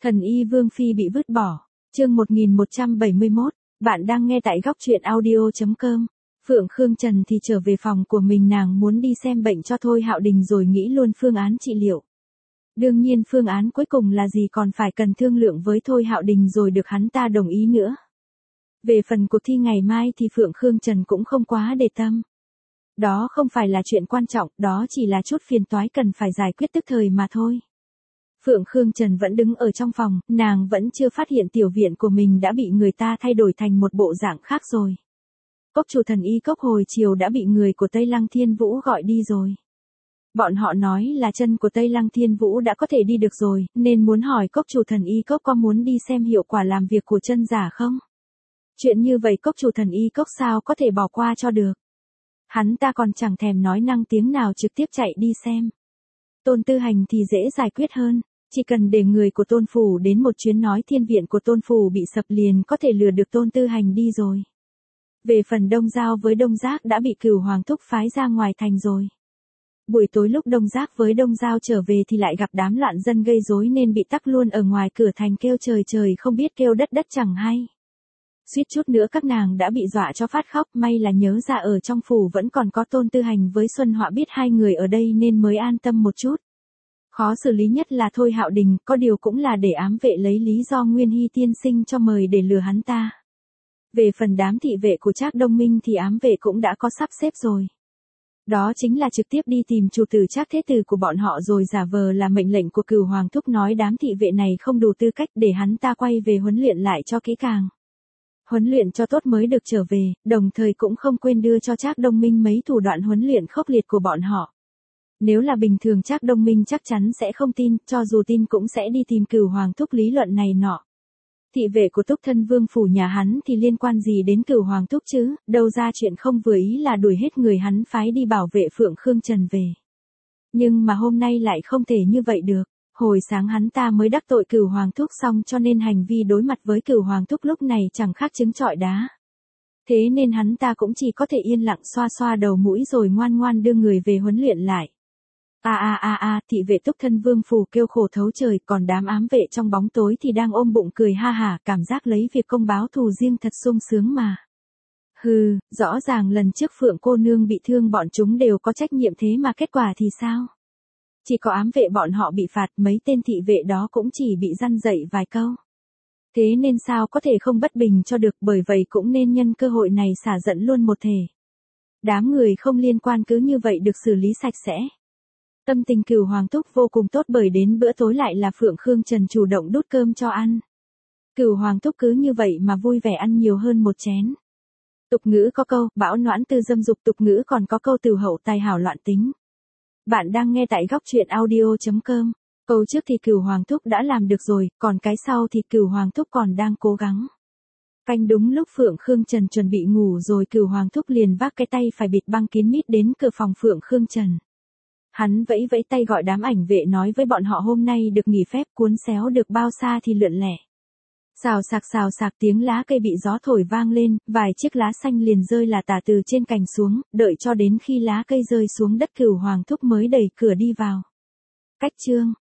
Thần y Vương Phi bị vứt bỏ. Chương 1171, bạn đang nghe tại góc truyện audio.com. Phượng Khương Trần thì trở về phòng của mình, nàng muốn đi xem bệnh cho Thôi Hạo Đình rồi nghĩ luôn phương án trị liệu. Đương nhiên phương án cuối cùng là gì còn phải cần thương lượng với Thôi Hạo Đình rồi được hắn ta đồng ý nữa. Về phần cuộc thi ngày mai thì Phượng Khương Trần cũng không quá để tâm. Đó không phải là chuyện quan trọng, đó chỉ là chút phiền toái cần phải giải quyết tức thời mà thôi. Phượng Khương Trần vẫn đứng ở trong phòng, nàng vẫn chưa phát hiện tiểu viện của mình đã bị người ta thay đổi thành một bộ dạng khác rồi. Cốc chủ thần y cốc hồi chiều đã bị người của Tây Lăng Thiên Vũ gọi đi rồi. Bọn họ nói là chân của Tây Lăng Thiên Vũ đã có thể đi được rồi, nên muốn hỏi cốc chủ thần y cốc có muốn đi xem hiệu quả làm việc của chân giả không? Chuyện như vậy cốc chủ thần y cốc sao có thể bỏ qua cho được. Hắn ta còn chẳng thèm nói năng tiếng nào trực tiếp chạy đi xem. Tôn Tư Hành thì dễ giải quyết hơn. Chỉ cần để người của Tôn Phủ đến một chuyến nói thiên viện của Tôn Phủ bị sập liền có thể lừa được Tôn Tư Hành đi rồi. Về phần Đông Giao với Đông Giác đã bị Cửu Hoàng thúc phái ra ngoài thành rồi. Buổi tối lúc Đông Giác với Đông Giao trở về thì lại gặp đám loạn dân gây rối nên bị tắc luôn ở ngoài cửa thành kêu trời trời không biết kêu đất đất chẳng hay. Suýt chút nữa các nàng đã bị dọa cho phát khóc, may là nhớ ra ở trong phủ vẫn còn có Tôn Tư Hành với Xuân Họa biết hai người ở đây nên mới an tâm một chút. Khó xử lý nhất là Thôi Hạo Đình, có điều cũng là để ám vệ lấy lý do Nguyên Hy tiên sinh cho mời để lừa hắn ta. Về phần đám thị vệ của Trác Đông Minh thì ám vệ cũng đã có sắp xếp rồi. Đó chính là trực tiếp đi tìm chủ tử Trác Thế Tử của bọn họ rồi giả vờ là mệnh lệnh của Cửu Hoàng thúc nói đám thị vệ này không đủ tư cách để hắn ta quay về huấn luyện lại cho kỹ càng. Huấn luyện cho tốt mới được trở về, đồng thời cũng không quên đưa cho Trác Đông Minh mấy thủ đoạn huấn luyện khốc liệt của bọn họ. Nếu là bình thường Trác Đông Minh chắc chắn sẽ không tin, cho dù tin cũng sẽ đi tìm Cửu Hoàng thúc lý luận này nọ. Thị vệ của Túc Thân Vương phủ nhà hắn thì liên quan gì đến Cửu Hoàng thúc chứ, đâu ra chuyện không vừa ý là đuổi hết người hắn phái đi bảo vệ Phượng Khương Trần về. Nhưng mà hôm nay lại không thể như vậy được, hồi sáng hắn ta mới đắc tội Cửu Hoàng thúc xong cho nên hành vi đối mặt với Cửu Hoàng thúc lúc này chẳng khác trứng trọi đá. Thế nên hắn ta cũng chỉ có thể yên lặng xoa xoa đầu mũi rồi ngoan ngoan đưa người về huấn luyện lại. Thị vệ Túc Thân Vương phủ kêu khổ thấu trời, còn đám ám vệ trong bóng tối thì đang ôm bụng cười ha hả, cảm giác lấy việc công báo thù riêng thật sung sướng mà. Hừ, rõ ràng lần trước Phượng cô nương bị thương bọn chúng đều có trách nhiệm thế mà kết quả thì sao? Chỉ có ám vệ bọn họ bị phạt, mấy tên thị vệ đó cũng chỉ bị răn dạy vài câu. Thế nên sao có thể không bất bình cho được, bởi vậy cũng nên nhân cơ hội này xả giận luôn một thể. Đám người không liên quan cứ như vậy được xử lý sạch sẽ. Tâm tình Cửu Hoàng thúc vô cùng tốt bởi đến bữa tối lại là Phượng Khương Trần chủ động đút cơm cho ăn. Cửu Hoàng thúc cứ như vậy mà vui vẻ ăn nhiều hơn một chén. Tục ngữ có câu, bão noãn tư dâm dục, tục ngữ còn có câu từ hậu tài hảo loạn tính. Bạn đang nghe tại góc truyện audio.com. Câu trước thì Cửu Hoàng thúc đã làm được rồi, còn cái sau thì Cửu Hoàng thúc còn đang cố gắng. Canh đúng lúc Phượng Khương Trần chuẩn bị ngủ rồi Cửu Hoàng thúc liền vác cái tay phải bịt băng kín mít đến cửa phòng Phượng Khương Trần. Hắn vẫy vẫy tay gọi đám ảnh vệ nói với bọn họ hôm nay được nghỉ phép, cuốn xéo được bao xa thì lượn lẻ. Xào sạc tiếng lá cây bị gió thổi vang lên, vài chiếc lá xanh liền rơi là tả từ trên cành xuống, đợi cho đến khi lá cây rơi xuống đất Cửu Hoàng thúc mới đẩy cửa đi vào. Cách chương